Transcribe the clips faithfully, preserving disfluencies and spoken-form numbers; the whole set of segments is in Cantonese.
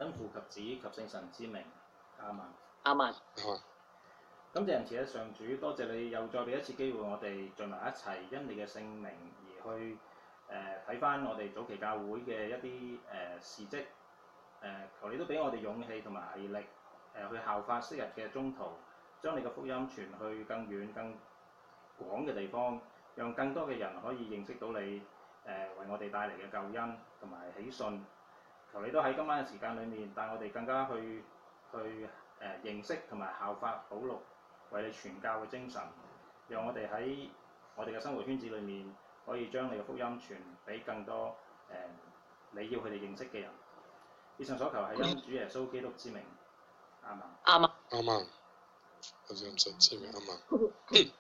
因父及子及聖神之名，阿們。 阿們。 感謝仁慈嘅上主，多謝你又再俾一次機會我哋聚埋一齊，因你嘅聖名而去誒睇翻我哋早期教會嘅一啲誒、呃、事蹟。誒、呃、求你都俾我哋勇氣同埋毅力，誒、呃、去效法昔日嘅宗徒，將你嘅福音傳去更遠更廣嘅地方，讓更多嘅人可以認識到你誒、呃、為我哋帶嚟嘅救恩同埋喜訊。求你都喺今晚嘅時間裏面帶我哋更加去去誒、呃、認識同埋效法保祿為你傳教嘅精神，讓我哋喺我哋嘅生活圈子裏面可以將你嘅福音傳俾更多誒、呃、你要佢哋認識嘅人。以上所求係因主耶穌基督之名，阿們。 阿們。 阿們。好似咁神之名，阿們。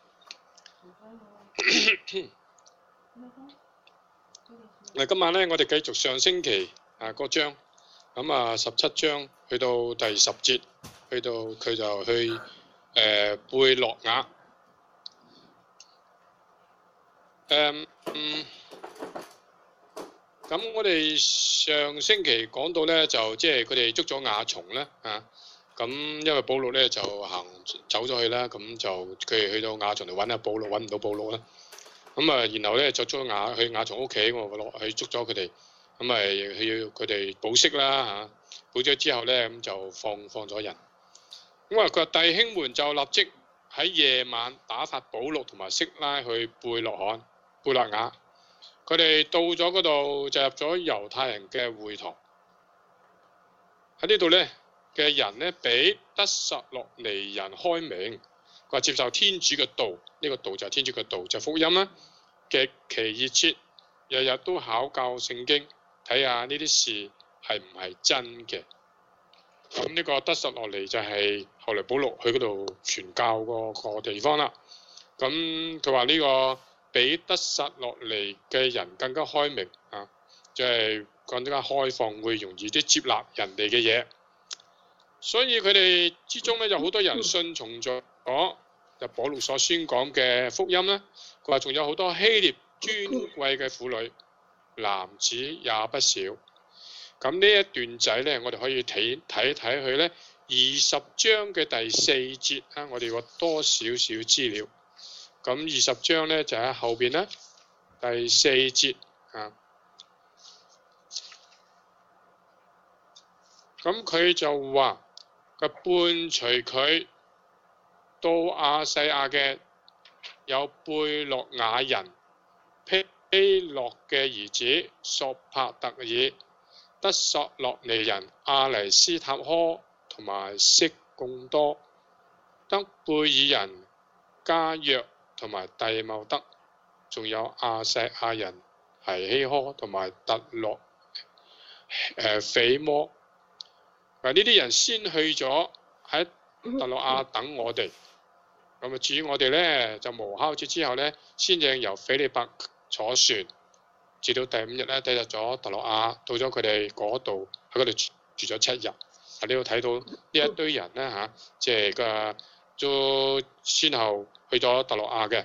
嗱，今晚咧，我哋繼續上星期啊嗰章，咁啊十七章去到第十節，去到佢就去誒、呃、貝洛雅。誒嗯，咁我哋上星期講到咧，就即係佢哋捉咗亞蟲咧啊，咁因為保祿咧就行走咗去啦，咁就佢哋去到亞蟲嚟揾下保祿，揾唔到保祿啦。咁啊，然後咧就捉亞去亞蟲屋企，我落去捉咗佢哋，咁咪去要佢哋保釋啦嚇，保咗之後咧咁就放放咗人。咁啊，佢話弟兄們就立即喺夜晚打發保祿同埋色拉去貝洛罕、貝洛雅。佢哋到咗嗰度就入咗猶太人嘅會堂。喺呢度咧嘅人咧俾得撒洛尼人開明。佢話接受天主嘅道，呢、這個道就係天主嘅道，就係、福音啦，極其熱切，日日都考究聖經，睇下呢啲事係唔係真嘅。咁呢個得撒洛尼就係後來保祿去嗰度傳教個個地方啦。咁佢話呢個比得撒洛尼嘅人更加開明啊，即係更加開放，會容易啲接納人哋嘅嘢。所以佢哋之中咧有好多人順從咗。就保祿所宣講嘅福音咧，佢話仲有好多希臘尊貴嘅婦女，男子也不少。咁呢一段仔咧，我哋可以睇睇睇佢咧，二十章嘅第四節啊，我哋話多少少資料。咁二十章咧就喺後邊啦，第四節啊。咁佢就話佢伴隨佢到亞細亞嘅有貝洛雅人披洛嘅兒子索帕特爾、得索洛尼人阿黎斯塔科同埋色貢多、德貝爾人加約同埋蒂茂德，仲有亞細亞人提希科同埋特洛誒斐摩。嗱，呢啲人先去咗喺特洛亞等我哋。咁啊，至於我哋咧，就無酵節之後咧，先至由斐理伯坐船，至到第五日咧，抵達咗特洛亞，到咗佢哋嗰度，喺嗰度住咗七日。喺呢度睇到呢一堆人咧嚇，即係個都先後去咗特洛亞嘅。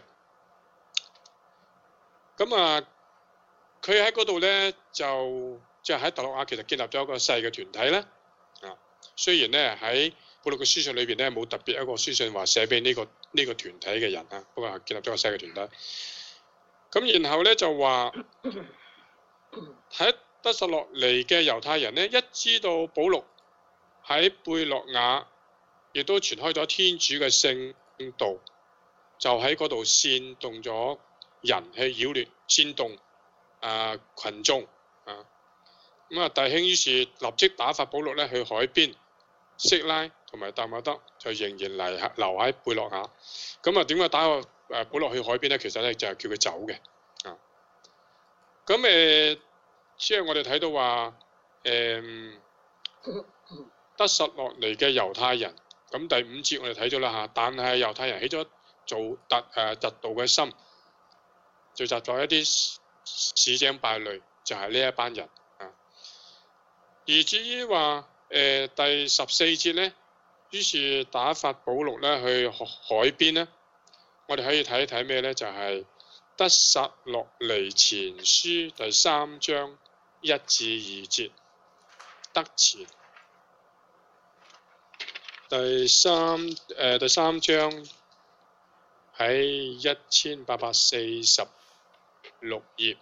咁啊，佢喺嗰度咧就即係喺特洛亞，其實建立咗一個細嘅團體咧。啊，雖然咧喺保祿嘅書信裏邊咧冇特別一個書信話寫俾呢個呢個團體嘅人啊，不過係建立咗個細嘅團體。咁然後咧就話喺得撒洛尼嘅猶太人咧，一知道保祿喺貝洛雅亦都傳開咗天主嘅聖道，就喺嗰度煽動咗人去擾亂、煽動啊羣眾啊。咁啊，弟兄於是立即打發保祿咧去海邊。色拉同埋達茂德就仍然嚟留喺貝洛雅。咁啊，點解打個誒保祿去海邊咧？其實咧就係叫佢走嘅啊。咁誒，即係我哋睇到話誒得撒洛尼嘅猶太人。咁第五節我哋睇咗啦嚇，但係猶太人起咗做特誒嫉妒嘅心，聚集咗一啲市井敗類，就係呢一班人啊。而至於話，誒、呃、第十四節咧，於是打發保祿咧去海邊咧，我哋可以睇一睇咩咧？就係、是、得撒洛尼前書第三章一至二節，得前第三誒、呃、第三章喺一千八百四十六頁。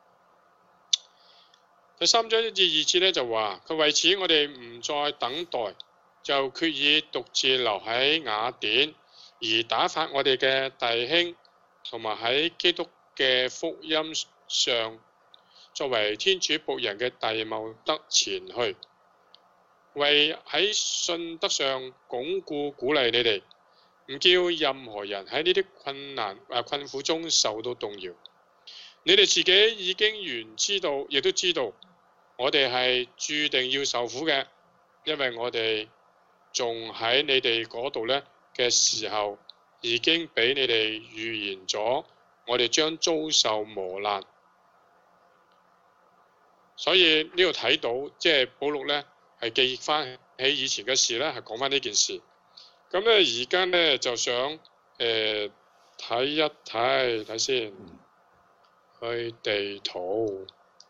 第三章一至二節咧就話：佢為此我哋唔再等待，就決意獨自留喺雅典，而打發我哋嘅弟兄同埋喺基督嘅福音上作為天主僕人嘅弟茂德前去，為喺信德上鞏固鼓勵你哋，唔叫任何人喺呢啲困難啊困苦中受到動搖。你哋自己已經原知道，亦都知道，我哋係注定要受苦嘅，因為我哋仲喺你哋嗰度呢嘅時候，已經俾你哋預言咗，我哋將遭受磨難。所以呢度睇到，即係保祿呢係記翻起以前嘅事呢，係講翻呢件事。咁咧而家呢，就想誒睇、呃、一睇睇先。去地圖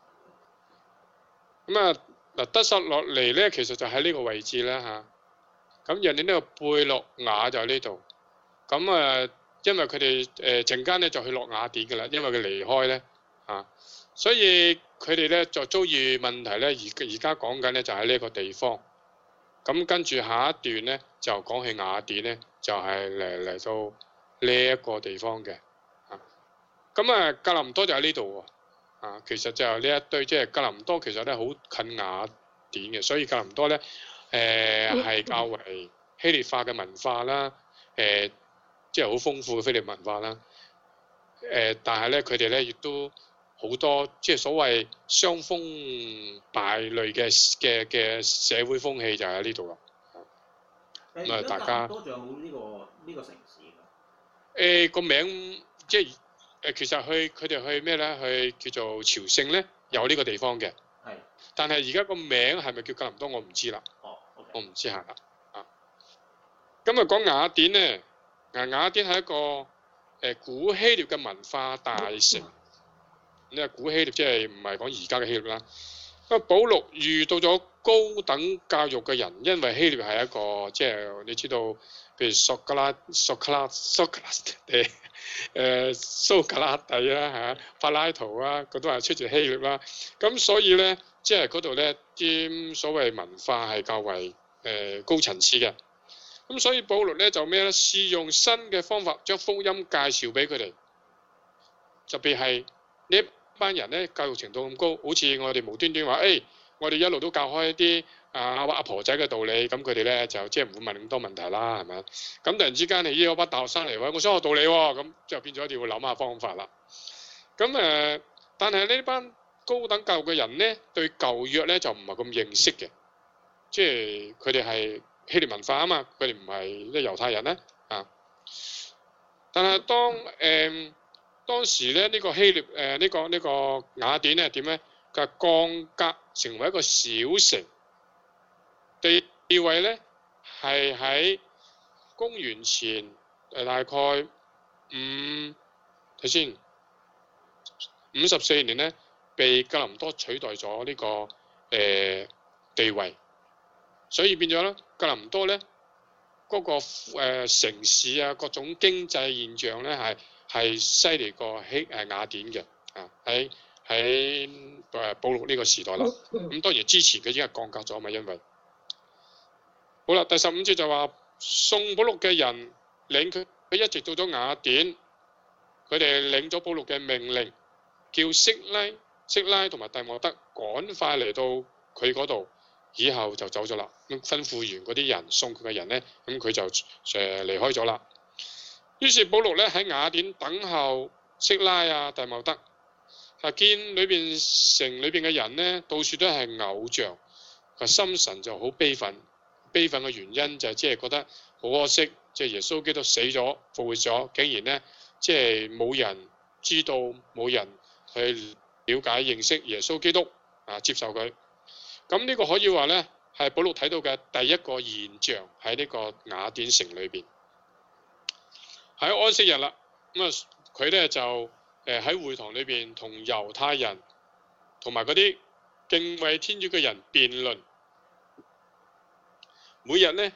咁啊嗱，得撒洛尼咧，其實就喺呢個位置啦嚇。咁人哋呢個貝洛雅就喺呢度。咁啊，因為佢哋誒陣間咧就去落雅典嘅啦，因為佢離開咧嚇，所以佢哋咧就遭遇問題咧。而而家講緊咧就喺呢個地方。咁跟住下一段咧就講起雅典咧，就係嚟嚟到呢一個地方嘅。咁啊，格林多就喺呢度喎，啊，其實就係呢一堆，即係格林多其實咧好近雅典嘅，所以格林多咧誒係較為希臘化嘅文化啦，誒即係好豐富嘅希臘文化啦，誒、呃、但係咧佢哋咧亦都好多即係所謂傷風敗類嘅嘅嘅社會風氣就喺呢度啦。咁啊，大家多仲有冇呢個呢個城市㗎？ 誒個名即係。誒其實去佢哋去咩咧？去叫做朝聖咧，有呢個地方嘅。係是。但係而家個名係咪叫格林多？我唔知啦。哦。Okay. 我唔知下啦。啊。咁啊講雅典咧，嗱雅典係一個誒、呃、古希臘嘅文化大城。你話古希臘即係唔係講而家嘅希臘啦？咁啊，保祿遇到咗高等教育嘅人，因為希臘係一個即係你知道，譬如索格拉、索克拉、索格拉底。誒蘇格拉底啦嚇，柏拉圖啊，佢都係出自希臘啦。咁所以咧，即係嗰度咧啲所謂文化係較為誒、呃、高層次嘅。咁所以保祿咧就咩咧？試用新嘅方法將福音介紹俾佢哋，特別係呢一班人咧教育程度咁高，好似我哋無端端話誒、哎，我哋一路都教開一啲啊阿婆仔嘅道理，咁佢哋咧就即係唔會問咁多問題啦，係咪？咁突然之間你呢個班大學生嚟話，我想學道理喎、哦，咁就變咗一定要諗下方法啦。咁誒、呃，但係呢班高等教育嘅人咧，對舊約咧就唔係咁認識嘅，即係佢哋係希臘文化啊嘛，佢哋唔係即係猶太人咧啊。但係當誒、呃、當時咧呢、這個希臘誒、呃這個這個、呢個呢個雅典咧點咧？佢係降格成為一個小城。地位咧係喺公元前誒大概五睇先五十四年咧，被格林多取代咗呢、這個誒、呃、地位，所以變咗咧格林多咧嗰、那個、呃、城市啊，各種經濟現象咧係係犀利過希誒雅典嘅啊，喺喺誒保祿呢個時代啦。咁當然之前佢已經係降格咗嘛，因為。好啦，第十五節就話送保祿嘅人領佢，佢一直到咗雅典，佢哋領咗保祿嘅命令，叫色拉、色拉同埋弟茂德趕快嚟到佢嗰度，以後就走咗啦。咁吩咐完嗰啲人送佢嘅人咧，咁佢就誒離開咗啦。於是保祿咧喺雅典等候色拉啊、弟茂德，啊見裏邊城裏邊嘅人咧，到處都係偶像，佢心神就好悲憤。悲憤嘅原因就係即係覺得好可惜，即係耶穌基督死咗復活咗，竟然咧即係冇人知道，冇人去了解認識耶穌基督啊，接受佢。咁呢個可以話咧係保祿睇到嘅第一個現象喺呢個雅典城裏邊。喺安息日啦，咁啊佢咧就誒喺會堂裏邊同猶太人同埋嗰啲敬畏天主嘅人辯論。每日咧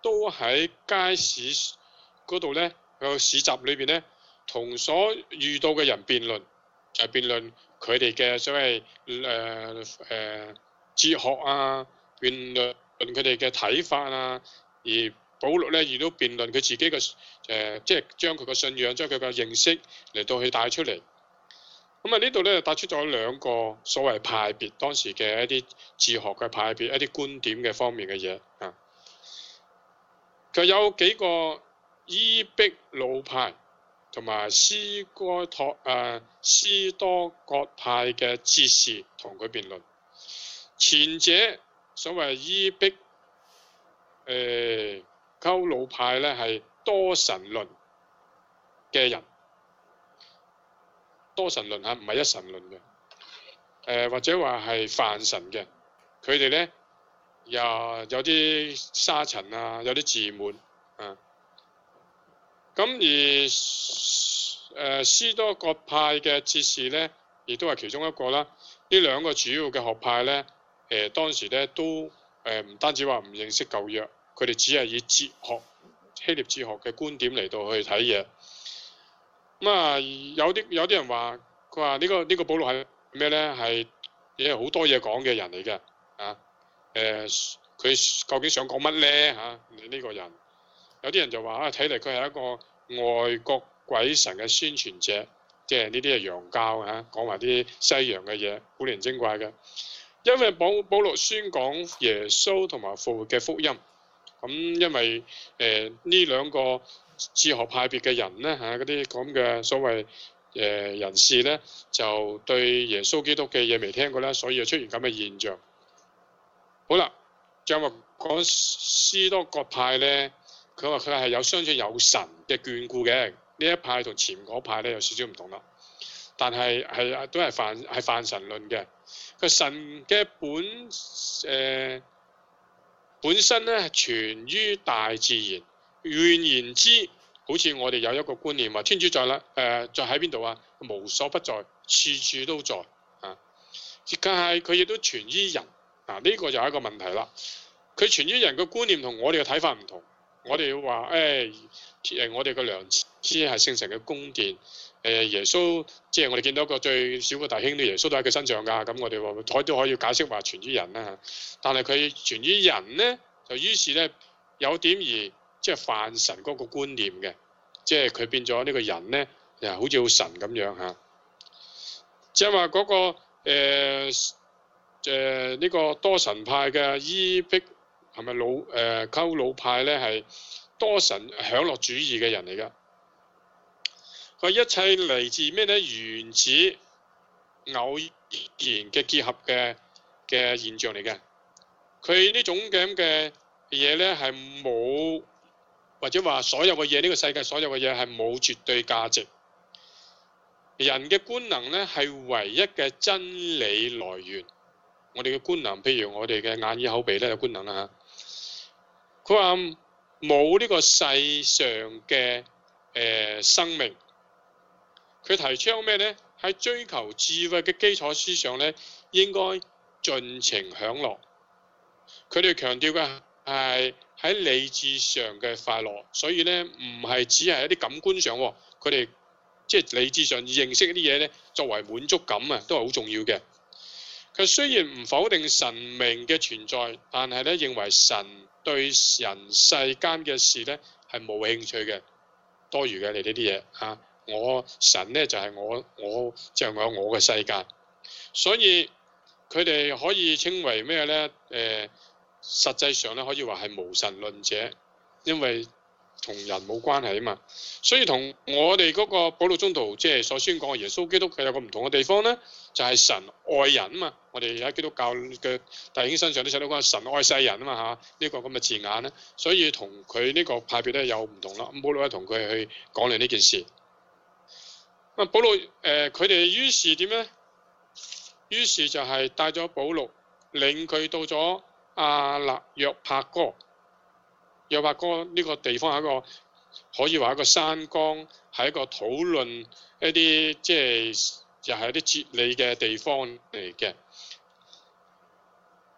都喺街市嗰度咧，個市集裏邊咧，同所遇到嘅人辯論，就係、辯論佢哋嘅所謂誒誒哲學啊，辯論佢哋嘅睇法啊，而保祿咧亦都辯論佢自己嘅誒、呃，即係將佢嘅信仰、將佢嘅認識嚟到去帶出嚟。咁啊，呢度咧就帶出咗兩個所謂派別，當時嘅一啲哲學嘅派別，一啲觀點嘅方面嘅嘢啊。佢有幾個伊壁魯派同埋斯哥托誒斯多葛派嘅哲士同佢辯論。前者所謂伊壁誒鳩魯派咧係多神論嘅人。多神論嚇，唔係一神論嘅，誒、呃、或者話係泛神嘅，佢哋咧又有啲沙塵啊，有啲自滿啊。咁而誒、呃、斯多葛派嘅哲士咧，亦都係其中一個啦。呢兩個主要嘅學派咧，誒、呃、當時咧都誒唔、呃、單止話唔認識舊約，佢哋只係以哲學希臘哲學嘅觀點嚟到去睇嘢。咁啊、嗯，有啲有啲人話，佢話呢個呢、呢個保祿係咩咧？係嘢好多嘢講嘅人嚟嘅啊。誒、呃，佢究竟想講乜咧？嚇、啊，你、呢、呢個人，有啲人就話啊，睇嚟佢係一個外國鬼神嘅宣傳者，即係呢啲係洋教嚇，講埋啲西洋嘅嘢，古靈精怪嘅。因為保保祿宣講耶穌同埋復活嘅福音，咁、嗯、因為誒呢兩個哲學派別嘅人咧嚇，嗰啲咁嘅所謂誒、呃、人士咧，就對耶穌基督嘅嘢未聽過啦，所以就出現咁嘅現象。好啦，就話講斯多葛派咧，佢話佢係有相信有神嘅眷顧嘅，呢一派同前嗰派咧有少少唔同啦，但係係都係泛係泛神論嘅。個神嘅本誒、呃、本身咧係存於大自然。換言之，好似我哋有一個觀念話，天主在啦，誒、呃，在喺邊度啊？無所不在，處處都在啊！但係佢亦都存於人啊！呢、這個就係一個問題啦。佢存於人嘅觀念同我哋嘅睇法唔同。我哋要話誒誒，我哋嘅良知係聖神嘅宮殿。誒、呃、耶穌，即係我哋見到一個最小嘅弟兄，啲耶穌都喺佢身上㗎。咁我哋話可都可以解釋話存於人啦。但係佢存於人咧，就於是咧有點而。即係泛神嗰個觀念嘅，即係佢變咗呢個人咧，又好似好神咁樣嚇。即係話嗰個誒誒呢個多神派嘅伊壁係咪老誒鳩魯派咧，係多神享樂主義嘅人嚟㗎。佢一切嚟自咩咧？原子偶然嘅結合嘅嘅現象嚟嘅。佢呢種咁嘅嘢咧係冇。或者話所有嘅嘢，呢個世界所有嘅嘢係冇絕對價值。人嘅官能咧係唯一嘅真理來源。我哋嘅官能，譬如我哋嘅眼耳口鼻咧有官能啦嚇。佢話冇呢個世上嘅誒、呃、生命。佢提倡咩咧？喺追求智慧嘅基礎思想咧，應該盡情享樂。佢哋強調嘅係喺理智上嘅快樂，所以咧唔係只係一啲感官上，佢哋即係理智上認識一啲嘢咧，作為滿足感啊，都係好重要嘅。佢雖然唔否定神明嘅存在，但係咧認為神對人世間嘅事咧係冇興趣嘅，多餘嘅你呢啲嘢嚇。我神咧就係、是、我我即係、就是、我有我嘅世界，所以佢哋可以稱為咩咧？誒、呃。實際上咧可以話係無神論者，因為同人冇關係啊嘛，所以同我哋嗰個保祿宗徒即係所宣講嘅耶穌基督佢有個唔同嘅地方咧，就係、是、神愛人啊嘛。我哋喺基督教嘅弟兄身上都睇到講神愛世人啊嘛嚇，呢、這個咁嘅字眼咧，所以同佢呢個派別咧有唔同啦。咁保祿咧同佢去講嚟呢件事。啊，保祿誒佢哋於是點咧？於是就係帶咗保祿，領佢到咗阿勒約帕哥，約帕哥呢個地方係一個可以話一個山崗，係一個討論一啲即係又係一啲哲理嘅地方嚟嘅。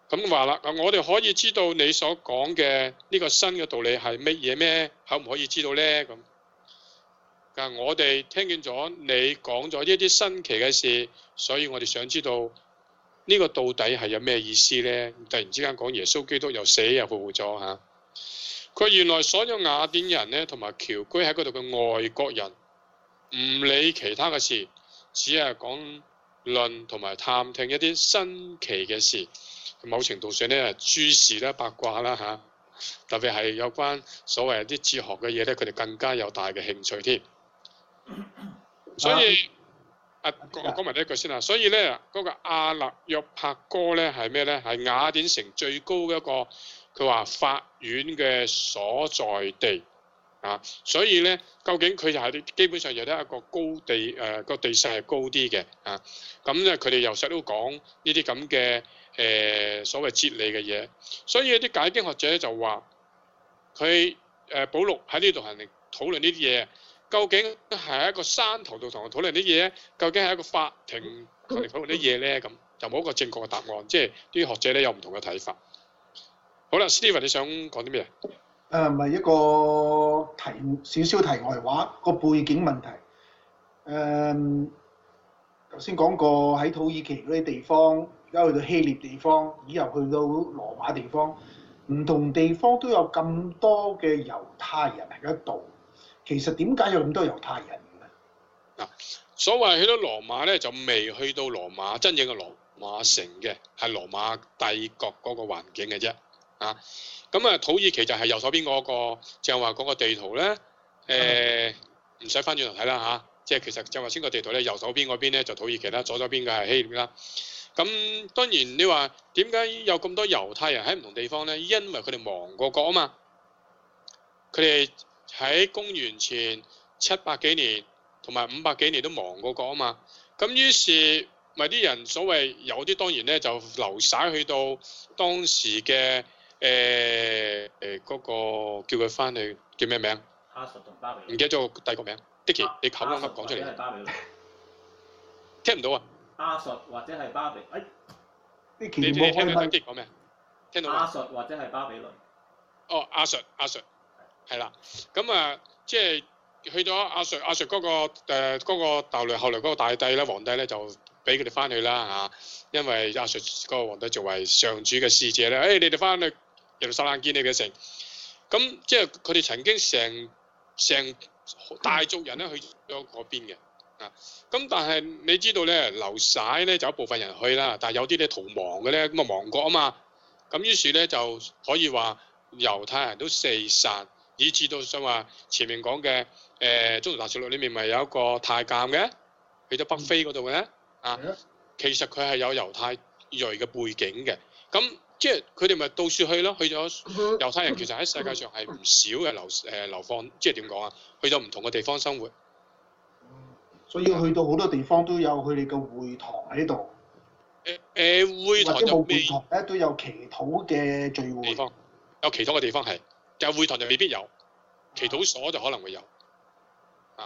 咁話啦，我哋可以知道你所講嘅呢個新嘅道理係乜嘢咩？可唔可以知道呢？咁，但我哋聽見咗你講咗呢啲新奇嘅事，所以我哋想知道呢個到底係有咩意思呢？突然之間講耶穌基督又死又復活咗嚇。佢原來所有雅典人呢，同埋僑居喺嗰度嘅外國人，唔理其他嘅事，只係講論同埋探聽一啲新奇嘅事。某程度上咧，諸事啦、八卦啦嚇，特別係有關所謂啲哲學嘅嘢咧，佢哋更加有大嘅興趣添。所以啊，我講埋呢一句先啦。所以咧，嗰、那個阿勒約帕哥咧係咩咧？係雅典城最高嘅一個，佢話法院嘅所在地啊。所以咧，究竟佢就係基本上有得一個高地誒個、呃、地勢係高啲嘅啊。咁咧，佢哋又成日都講呢啲咁嘅。誒、呃、所謂哲理嘅嘢，所以有啲解經學者就話佢誒保祿喺呢度係嚟討論呢啲嘢，究竟係一個山頭度同我討論啲嘢，究竟係一個法庭同嚟討論啲嘢咧？咁就冇一個正確嘅答案，即係啲學者咧有唔同嘅睇法。好啦 Steven 你想講啲咩？ 誒唔係一個題少少題外話，個背景問題。誒頭先講過喺土耳其嗰啲地方。而家去到希臘地方，以後去到羅馬地方，唔同地方都有咁多嘅猶太人喺嗰度。其實點解有咁多猶太人嘅？ 嗱，所謂去到羅馬咧，就未去到羅馬真正嘅羅馬城嘅，係羅馬帝國嗰個環境嘅啫。啊，咁啊土耳其就係右手邊嗰、嗰個，就係話嗰個地圖咧，誒唔使翻轉頭睇啦嚇，即係其實就話先個地圖咧，右手邊嗰邊咧就土耳其啦，左手邊嘅係希臘啦。咁當然你話點解有咁多猶太人喺唔同地方呢？因為佢哋亡過國啊嘛。佢哋喺公元前七百幾年同埋五百幾年都亡過國啊嘛。咁於是咪啲人所謂有啲當然咧就流曬去到當時嘅誒誒嗰個叫佢翻去叫咩名？ 亞述同巴比倫。 唔記得咗個帝國名。Dicky，你口啱啱講出嚟。聽唔到啊！ 亞述或者係巴比，誒、哎， 你你你聽唔聽啲講咩？聽到亞述或者係巴比倫。 哦，亞述亞述，係啦，咁啊，即係去咗亞述亞述嗰、那個誒嗰、呃那個大來後來嗰個大帝咧，皇帝咧就俾佢哋翻去啦嚇、啊，因為亞述嗰個皇帝作為上主嘅使者咧，誒、哎、你哋翻去耶路撒冷建你嘅城，咁即係佢哋曾經成成大族人咧去咗嗰邊嘅。咁但係你知道咧，流徙咧就有一部分人去啦，但係有啲咧逃亡嘅咧，咁啊亡國啊嘛，咁於是咧就可以話猶太人都四散，以至到想話前面講嘅誒《宗徒大事錄》裏面咪有一個太監嘅，去咗北非嗰度嘅啊，其實佢係有猶太裔嘅背景嘅，咁即係佢哋咪到處去咯，去咗猶太人其實喺世界上係唔少嘅流誒、呃、流放，即係點講啊？去咗唔同嘅地方生活。 所以去到好多地方都有佢哋嘅會堂喺度。 誒誒，會堂就未會堂咧都有祈禱嘅聚會地方，有祈禱嘅地方係，但係會堂就未必有，祈禱所就可能會有。啊，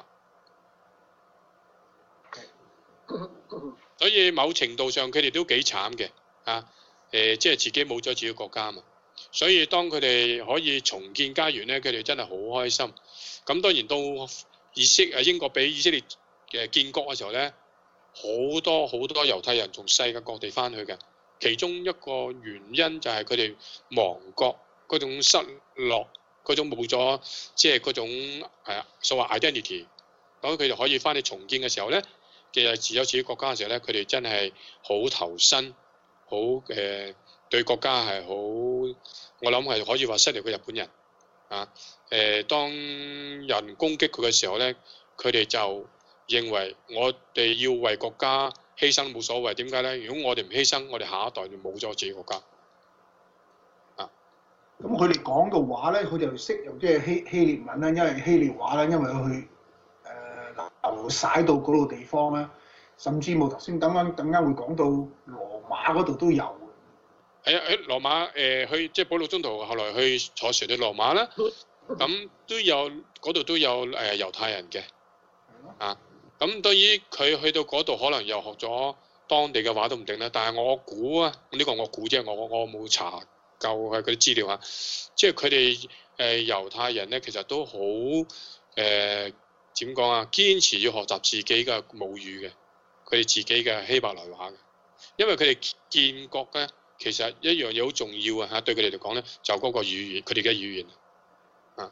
所以某程度上佢哋都幾慘嘅，啊誒，即係自己冇咗自己國家嘛。所以當佢哋可以重建家園咧，佢哋真係好開心。咁當然到以色誒英國俾以色列嘅建國嘅時候咧，好多好多猶太人從世界各地翻去嘅，其中一個原因就係佢哋亡國嗰種失落，嗰種冇咗即係嗰種係啊所謂 identity，咁佢哋可以翻去重建嘅時候咧，其實自有自己國家嘅時候咧，佢哋真係好投身，好誒、呃、對國家係好，我諗係可以話犀利過日本人啊誒、呃，當人攻擊佢嘅時候咧，佢哋就認為我哋要為國家犧牲冇所謂，點解咧？如果我哋唔犧牲，我哋下一代就冇咗自己國家。啊， 咁佢哋講嘅話咧，佢哋識用即係希希臘文啦，因為希臘話啦，因為佢去誒流徙到嗰個地方啦，甚至冇頭先等間等間會講到羅馬嗰度都有嘅。 係啊，喺羅馬誒、呃、去即係保祿宗徒後來去坐船去羅馬啦，咁都有嗰度都有誒、呃、猶太人嘅。啊。咁對於佢去到嗰度，可能又學咗當地嘅話都唔定啦。但係我估啊，呢、呢個我估啫，我我冇查夠係嗰啲資料嚇。即係佢哋誒猶太人咧，其實都好誒點講啊？堅持要學習自己嘅母語嘅，佢哋自己嘅希伯來話嘅，因為佢哋建國咧，其實一樣嘢好重要啊嚇，對佢哋嚟講咧，就嗰個語言，佢哋嘅語言啊。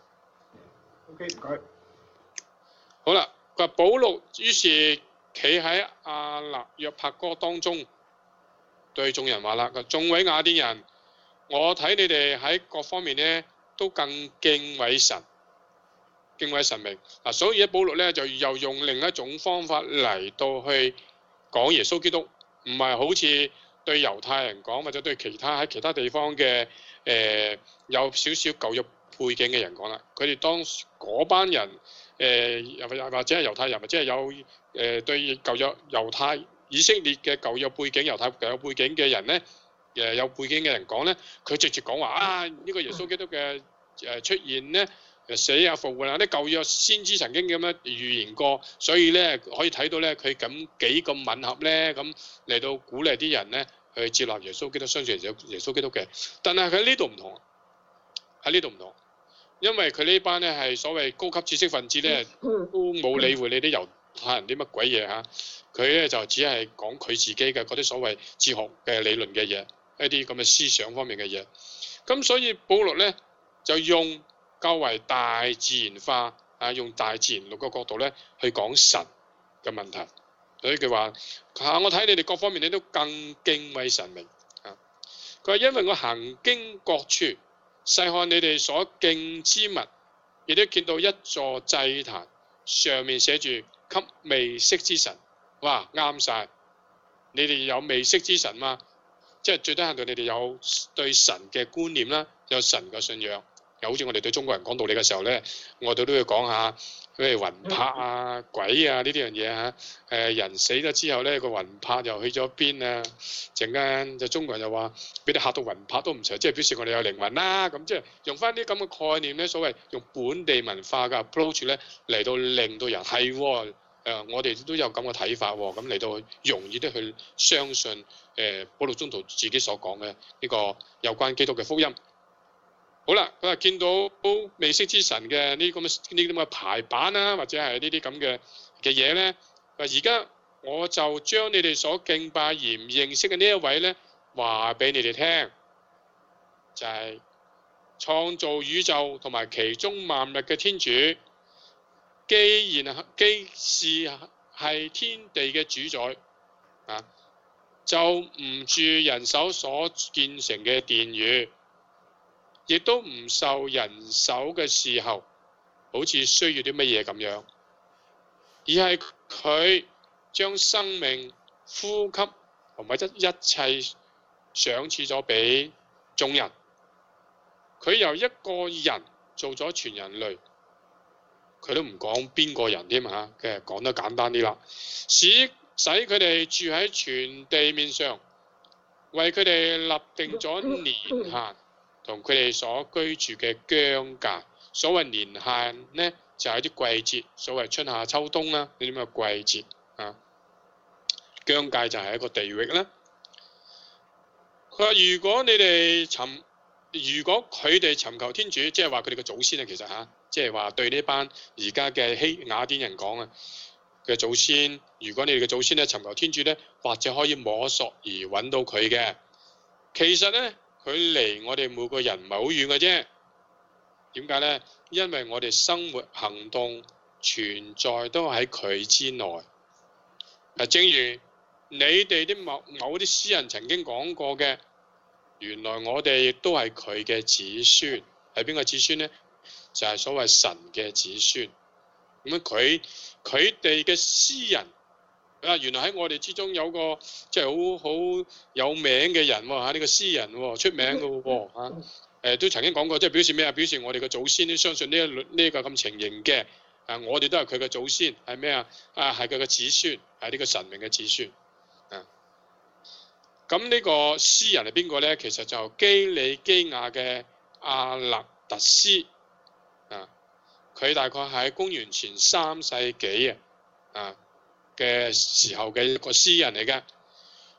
OK，唔該。 好啦，佢話保祿於是企喺亞勒約帕哥當中，對眾人話啦：眾位雅典人，我睇你哋喺各方面咧都更敬畏神，敬畏神明嗱，所以咧保祿咧就又用另一種方法嚟到去講耶穌基督，唔係好似對猶太人講，或者對其他喺其他地方嘅誒、呃、有少少舊約背景嘅人講啦。佢哋當嗰班人誒又、呃、或者係猶太人，或者係有誒、呃、對舊約猶太以色列嘅舊約背景、猶太舊約背景嘅人咧，誒有背景嘅人講咧，佢直接講話啊呢、這個耶穌基督嘅誒出現咧。死啊復活啊！啲舊約先知曾經咁樣預言過，所以咧可以睇到咧佢咁幾咁吻合咧，咁嚟到鼓勵啲人咧去接納耶穌基督，相信耶耶穌基督嘅。但係佢喺呢度唔同，喺呢度唔同，因為佢呢班咧係所謂高級知識分子咧，都冇理會你啲猶太人啲乜鬼嘢嚇，佢咧就只係講佢自己嘅嗰啲所謂哲學嘅理論嘅嘢，一啲咁嘅思想方面嘅嘢。咁所以保羅咧就用較為大自然化啊，用大自然六個角度咧去講神嘅問題，所以佢話啊，我睇你哋各方面你都更敬畏神明啊。佢話因為我行經各處，細看你哋所敬之物，亦都見到一座祭壇，上面寫住給未識之神。哇，啱晒！你哋有未識之神嘛？即係最低限度你哋有對神嘅觀念啦，有神嘅信仰。又好似我哋對中國人講道理嘅時候咧，我哋都要講下，譬如魂魄啊、鬼啊呢啲樣嘢嚇。誒人死咗之後咧，個魂魄又去咗邊啊？陣間就中國人就話俾你嚇到魂魄都唔齊，即係表示我哋有靈魂啦。咁即係用翻啲咁嘅概念咧，所謂用本地文化嘅 approach 咧嚟到令到人係喎誒，我哋都有咁嘅睇法喎。咁嚟到容易啲去相信誒保祿宗徒自己所講嘅呢個有關基督嘅福音。好啦，佢話見到未識之神嘅呢咁嘅呢啲咁嘅排版啦，或者係呢啲咁嘅嘅嘢咧。而家我就將你哋所敬拜而唔認識嘅呢一位咧，話俾你哋聽，就係、是、創造宇宙同埋其中萬物嘅天主。既然既是係天地嘅主宰啊，就唔住人手所建成嘅殿宇。亦都唔受人手嘅時候，好似需要啲乜嘢咁樣，而係佢將生命、呼吸同埋一一切賞賜咗俾眾人。佢由一個人做咗全人類，佢都唔講邊個人添嚇，嘅講得簡單啲啦，使使佢哋住喺全地面上，為佢哋立定咗年限。同佢哋所居住嘅疆界，所謂年限呢，就係、是、啲季節，所謂春夏秋冬啦，呢啲咁嘅季節啊。疆界就係一個地域啦。佢話：如果你哋尋，如果佢哋尋求天主，即係話佢哋嘅祖先啊，其實嚇，即係話對呢班而家嘅希雅典人講啊嘅祖先，如果你哋嘅祖先咧尋求天主咧，或者可以摸索而揾到佢嘅，其實咧。佢離我哋每個人唔係好遠嘅啫。點解呢？因為我哋生活行動存在都喺佢之內。嗱，正如你哋啲某某啲詩人曾經講過嘅，原來我哋亦都係佢嘅子孫。係邊個子孫呢？就係所謂神嘅子孫。咁樣佢佢哋嘅詩人。啊！原來喺我哋之中有個即係好好有名嘅人喎嚇，呢、這個詩人喎，出名嘅喎嚇。誒都曾經講過，即係表示咩啊？表示我哋嘅祖先都相信呢一呢一個咁情形嘅。啊，我哋都係佢嘅祖先，係咩啊？啊，係佢嘅子孫，係呢個神明嘅子孫。啊，咁呢個詩人係邊個咧？其實就基里基亞嘅阿勒特斯。啊，佢大概係公元前三世紀啊。啊。嘅時候嘅一個詩人嚟嘅，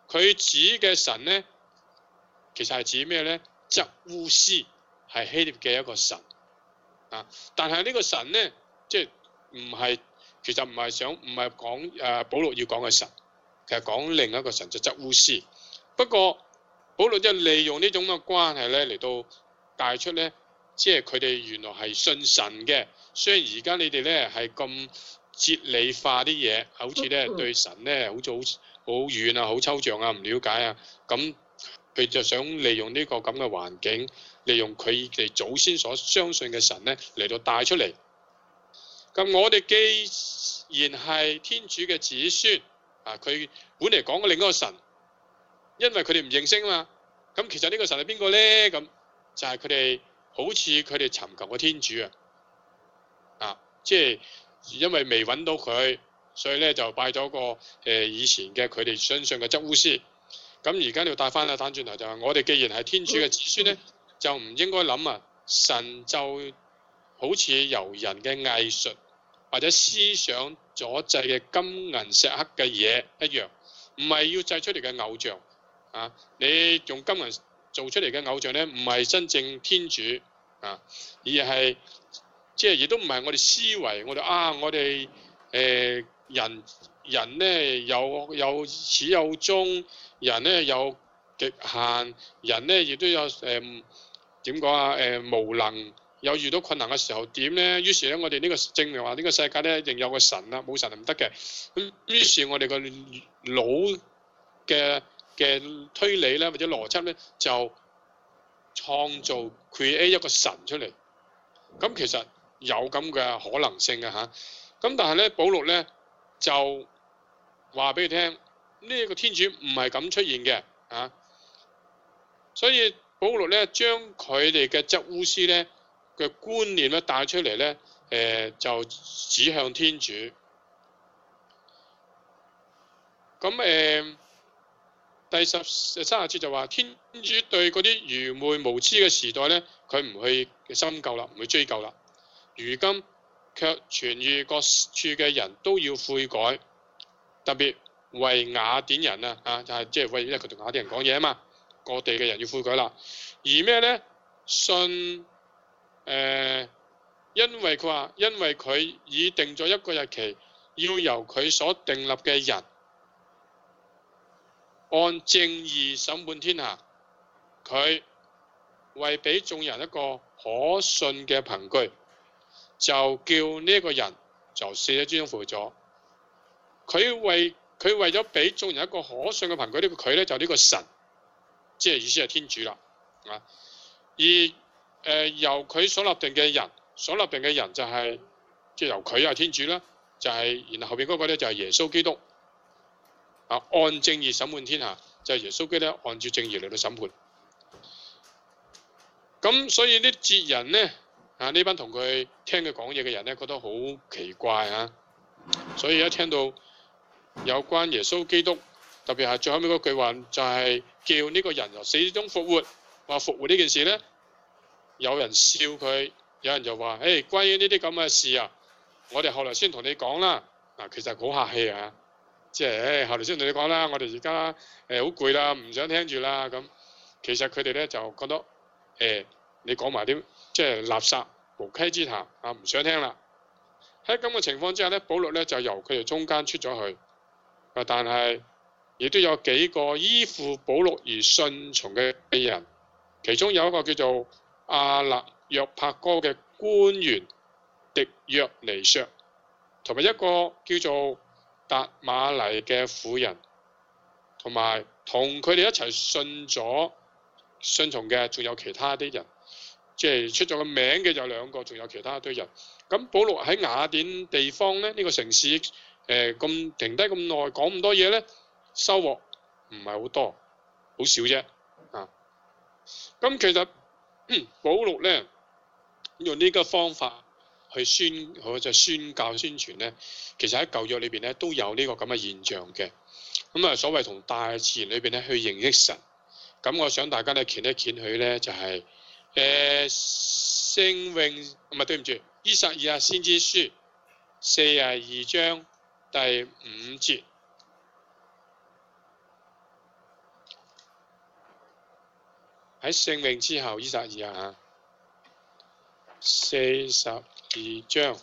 佢指嘅神咧，其實係指咩咧？則烏斯係希臘嘅一個神啊，但係呢個神咧，即係唔係其實唔係想唔係講誒保羅要講嘅神，其實講另一個神就則烏斯。不過保羅即係利用呢種嘅關係咧嚟到帶出咧，即係佢哋原來係信神嘅。雖然而家你哋咧係咁哲理化啲嘢，好似咧對神咧好似好好遠啊、好抽象啊、唔了解啊，咁佢就想利用呢個咁嘅環境，利用佢哋祖先所相信嘅神咧嚟到帶出嚟。咁我哋既然係天主嘅子孫啊，佢本嚟講嘅另一個神，因為佢哋唔認識啊嘛，咁其實呢個神係邊個咧？咁就係佢哋好似佢哋尋求嘅天主啊，啊，即係因為未揾到佢，所以咧就拜咗個誒、呃、以前嘅佢哋相信嘅則烏斯。咁而家你要帶翻啦，單轉頭就係我哋既然係天主嘅子孫咧，就唔應該諗啊，神就好似由人嘅藝術或者思想所製嘅金銀石刻嘅嘢一樣，唔係要製出嚟嘅偶像啊！你用金銀做出嚟嘅偶像咧，唔係真正天主啊，而係即係亦都唔係我哋思維，我哋啊，我哋誒、呃、人人咧有有始有終，人咧有極限，人咧亦都有誒點講啊？誒、呃、無能。有遇到困難嘅時候點咧？於是咧，我哋呢個證明話呢個世界咧一定有個神啦，冇神係唔得嘅。咁於是我哋個腦嘅嘅推理咧，或者邏輯咧，就創造 create 一個神出嚟。咁其實有咁嘅可能性嘅嚇。咁但係咧，保祿咧就話俾佢聽，呢一個天主唔係咁出現嘅啊。所以保祿咧將佢哋嘅則烏斯咧嘅觀念咧帶出嚟咧，誒、呃、就指向天主。咁誒、呃、第十三十節就話天主對嗰啲愚昧無知嘅時代咧，佢唔去深究啦，唔去追究啦。如今卻傳諭各處嘅人都要悔改，特別為雅典人啊，啊就係即係為因為佢同雅典人講嘢啊嘛，各地嘅人要悔改啦。而咩咧？信誒、呃，因為佢話，因為佢已定咗一個日期，要由佢所訂立嘅人按正義審判天下。佢為俾眾人一個可信嘅憑據，就叫呢一個人就死咗之中復活咗。佢為佢為咗俾眾人一個可信嘅憑據，呢、這個佢咧就呢、是、個神，即係意思係天主啦，啊！而誒、呃、由佢所立定嘅人，所立定嘅人就係、是、即係由佢係天主啦，就係、是、然後後邊嗰個咧就係耶穌基督，啊，按正義審判天下，就係、是、耶穌基督按照正義嚟到審判。咁所以呢節人咧，啊呢班同佢聽佢講嘢嘅人咧，覺得好奇怪啊！所以一聽到有關耶穌基督，特別係最後尾嗰句話，就係叫呢個人由死中復活。話復活呢件事咧，有人笑佢，有人就話：誒、hey，關於呢啲咁嘅事啊，我哋後來先同你講啦。嗱，其實好客氣啊，即係誒後來先同你講啦。我哋而家誒好攰啦，唔想聽住啦。咁其實佢哋咧就覺得誒、欸，你講埋啲即係垃圾無稽之談啊，唔想聽啦。喺咁嘅情況之下咧，保祿咧就由佢哋中間出咗去。啊，但係亦都有幾個依附保祿而順從嘅人。其中有一個叫做阿勒約帕哥嘅官員狄約尼削，同埋一個叫做達馬黎嘅婦人，同埋同佢哋一齊信咗信從嘅，仲有其他啲人，即係出咗個名嘅有兩個，仲有其他一堆人。咁保祿喺雅典地方咧，呢、呢個城市誒咁、呃、停低咁耐，講咁多嘢咧，收穫唔係好多，好少啫啊！咁其實、嗯、保祿咧用呢個方法去宣，或者宣教宣傳咧，其實喺舊約裏邊咧都有呢個咁嘅現象嘅。咁啊，所謂同大自然裏邊咧去認識神。咁我想大家咧掀一掀佢咧，就係誒聖詠唔係對唔住，依撒意亞先知書四十二章第五節。 喺聖詠之後，以撒二啊，四十二章。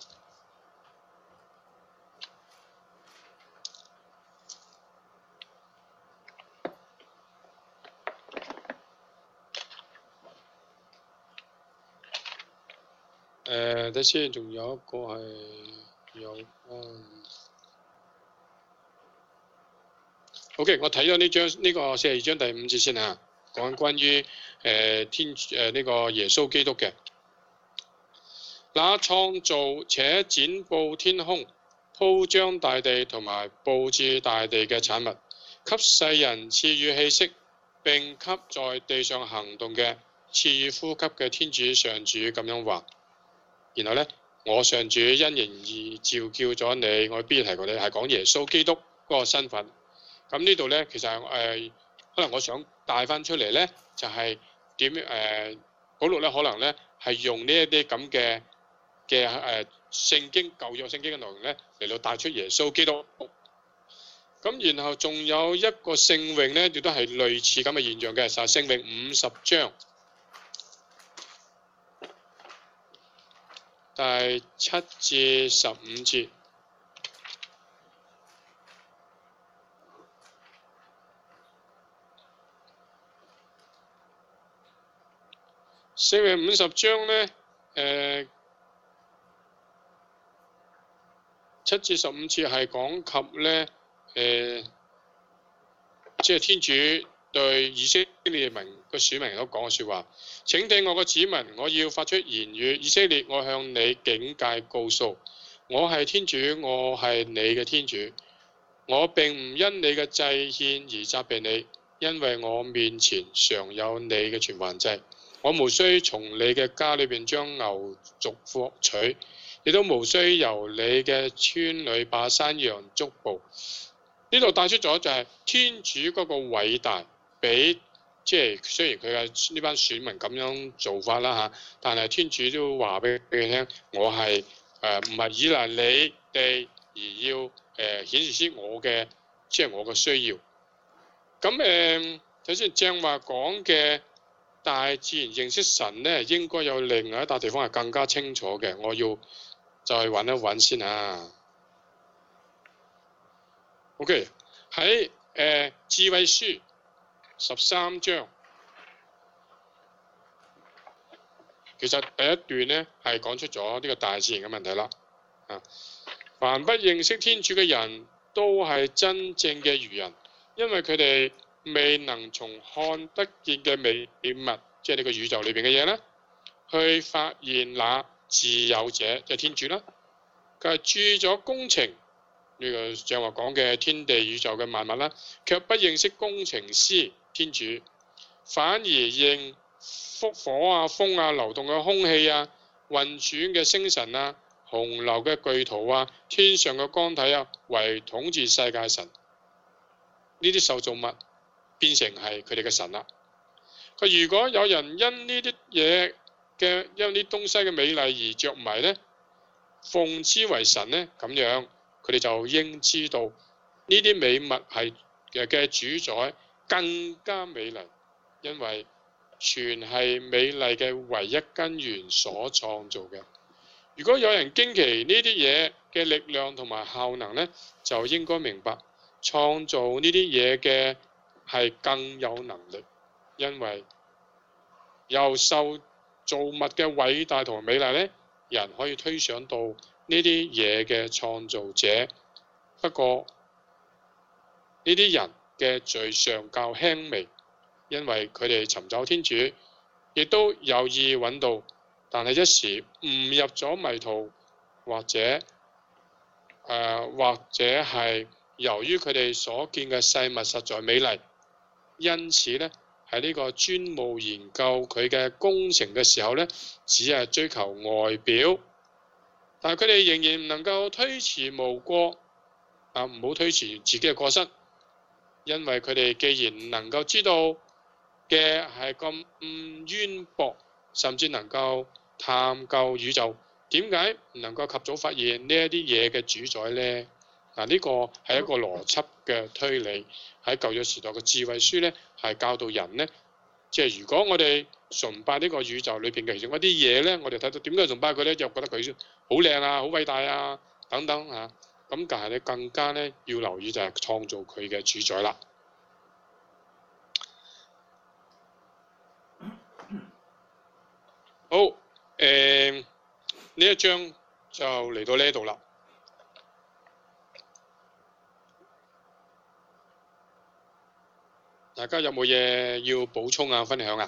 誒，睇先，仲有一個係有關。OK， 我睇咗呢章呢個四十二章第五節先啊，講關於誒、呃、天誒呢、呃這個耶穌基督嘅。那創造且展布天空、鋪張大地同埋佈置大地嘅產物，給世人賜予氣息，並給在地上行動嘅賜予呼吸嘅天主上主咁樣話。然後呢，我上主因形而召叫咗你，我必提過你係講耶穌基督嗰個身份。咁呢度呢，其實誒、呃，可能我想帶翻出嚟呢，就係點誒，保祿呢可能呢係用呢一啲咁嘅嘅誒聖經舊約聖經嘅內容呢嚟到帶出耶穌基督。咁然後仲有一個聖詠呢，亦都係類似咁嘅現象嘅，就係聖詠五十章。第七至十五節，聖詠五十章呢，誒、呃、七至十五節係講及呢，誒、呃，即係天主對以色列民個選民都講嘅説話。請聽我個子民，我要發出言語。以色列，我向你警戒告訴，我係天主，我係你嘅天主。我並唔因你嘅祭獻而責備你，因為我面前常有你嘅全燔祭。我無需從你嘅家裏邊將牛犢獲取，亦都無需由你嘅村裏把山羊捉捕。呢度帶出咗就係天主嗰個偉大，比即係雖然佢嘅呢班選民咁樣做法啦嚇，但係天主都話俾佢聽，我係誒唔係依賴你哋而要誒、呃、顯示出我嘅即係我嘅需要。咁誒首先正話講嘅大自然認識神咧，應該有另外一笪地方係更加清楚嘅，我要再揾一揾先啊。OK， 喺誒、呃、智慧書十三章，其實第一段呢係講出咗呢個大自然嘅問題啦。啊，凡不認識天主嘅人都係真正嘅愚人，因為佢哋未能從看得見嘅美物，即係呢個宇宙裏邊嘅嘢咧，去發現那自有者，即係天主啦。佢係注咗工程呢、這個像話講嘅天地宇宙嘅萬物啦，卻不認識工程師天主，反而認福火啊、風啊、流動嘅空氣啊、運轉嘅星辰啊、洪流嘅巨圖啊、天上嘅光體啊為統治世界神。呢啲受造物變成係佢哋嘅神啦。佢如果有人因呢啲嘢嘅因呢啲東西嘅美麗而着迷呢，奉之為神呢，咁樣佢哋就應知道呢啲美物係嘅主宰更加美麗，因為全係美麗嘅唯一根源所創造嘅。如果有人驚奇呢啲嘢嘅力量同埋效能呢，就應該明白創造呢啲嘢嘅係更有能力，因為由受造物嘅偉大同埋美麗呢，人可以推想到呢啲嘢嘅創造者。不過呢啲人嘅罪上較輕微，因為佢哋尋找天主，亦都有意揾到，但係一時誤入咗迷途，或者誒、呃、或者係由於佢哋所見嘅世物實在美麗，因此呢，喺呢個專務研究佢嘅工程嘅時候呢，只係追求外表，但係佢哋仍然唔能夠推辭無過。啊！唔好推辭自己嘅過失，因為佢哋既然能夠知道嘅係咁淵博，甚至能夠探究宇宙，點解唔能夠及早發現呢一啲嘢嘅主宰呢？嗱，呢個係一個邏輯嘅推理，喺舊約時代嘅智慧書呢，係教導人呢即係如果我哋崇拜呢個宇宙裏邊嘅其中一啲嘢咧，我哋睇到點解崇拜佢咧，就覺得佢好靚啊、好偉大啊等等嚇。咁但係你更加咧要留意就係創造佢嘅主宰啦。好，誒呢一章就嚟到呢度啦。大家有冇嘢要補充啊、分享啊？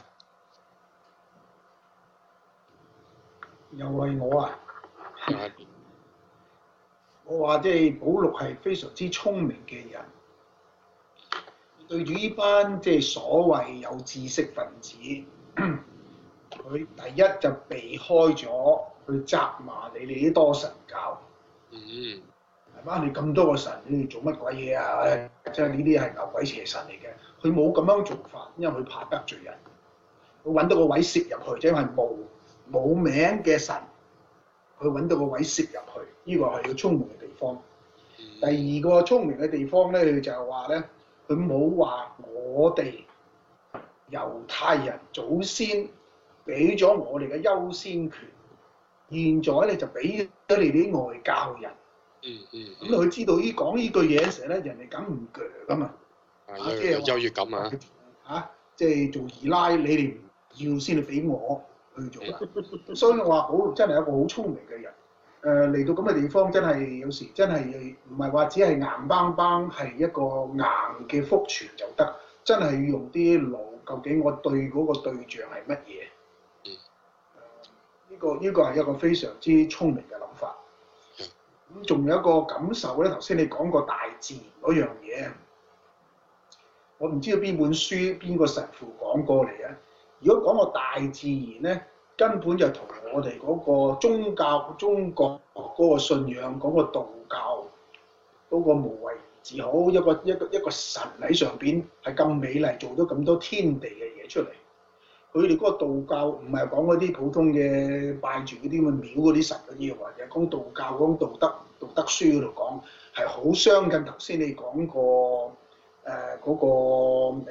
又係我啊！ 又係我話即係保祿係非常之聰明嘅人，對住呢班即係所謂有知識分子，佢第一就避開咗去責罵你哋啲多神教， 嗯， 係嘛？你咁多個神，你哋做乜鬼嘢啊？即係呢啲係牛鬼邪神嚟嘅。佢冇咁樣做法，因為佢怕得罪人，佢揾到個位攝入去，即係冇冇名嘅神。佢揾到個位攝入去，呢個係佢聰明嘅地方。第二個聰明嘅地方咧，佢就係話咧，佢冇話我哋猶太人祖先俾咗我哋嘅優先權，現在咧就俾咗你啲外教人。 嗯嗯。 咁佢知道呢講呢句嘢嘅時候咧，人哋梗唔鋸噶嘛。 啊，有有優越感啊！ 嚇，即係做二奶，你哋唔要先至俾我去做啦。所以我話好真係一個好聰明嘅人。誒嚟到咁嘅地方，真係有時真係唔係話只係硬邦邦係一個硬嘅福傳就得，真係要用啲腦。究竟我對嗰個對象係乜嘢？ 嗯。 呢個呢個係一個非常之聰明嘅諗法。咁仲有一個感受咧，頭先你講過大自然嗰樣嘢。我唔知道邊本書邊個神父講過嚟啊！如果講個大自然咧，根本就同我哋嗰個宗教、中國嗰個信仰、嗰個道教嗰個無為而治好，一個一個一個神喺上邊係咁美麗，做咗咁多天地嘅嘢出嚟。佢哋嗰個道教唔係講嗰啲普通嘅拜住嗰啲咁嘅廟嗰啲神嗰啲，或者講道教講道德道德書嗰度講，係好相近頭先你講過。誒嗰、呃那個誒誒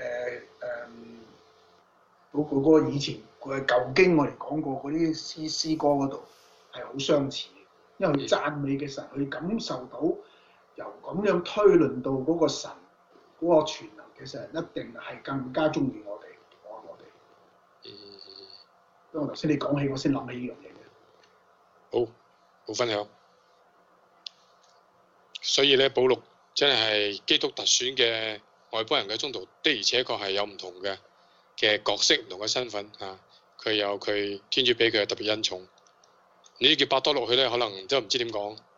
嗰個嗰個以前佢舊經我哋講過嗰啲詩詩歌嗰度係好相似嘅，因為佢讚美嘅神，佢感受到由咁樣推論到嗰個神嗰、那個全能嘅神，一定係更加中意我哋愛我哋。嗯，因為頭先你講起，我先諗起呢樣嘢嘅。 好，好分享。所以咧，保祿真係基督特選嘅外邦人嘅宗徒，的而且確係有唔同嘅嘅角色、唔同嘅身份嚇。佢、啊、有佢天主俾佢嘅特別恩寵。呢啲叫伯多祿去咧，可能都唔知點講。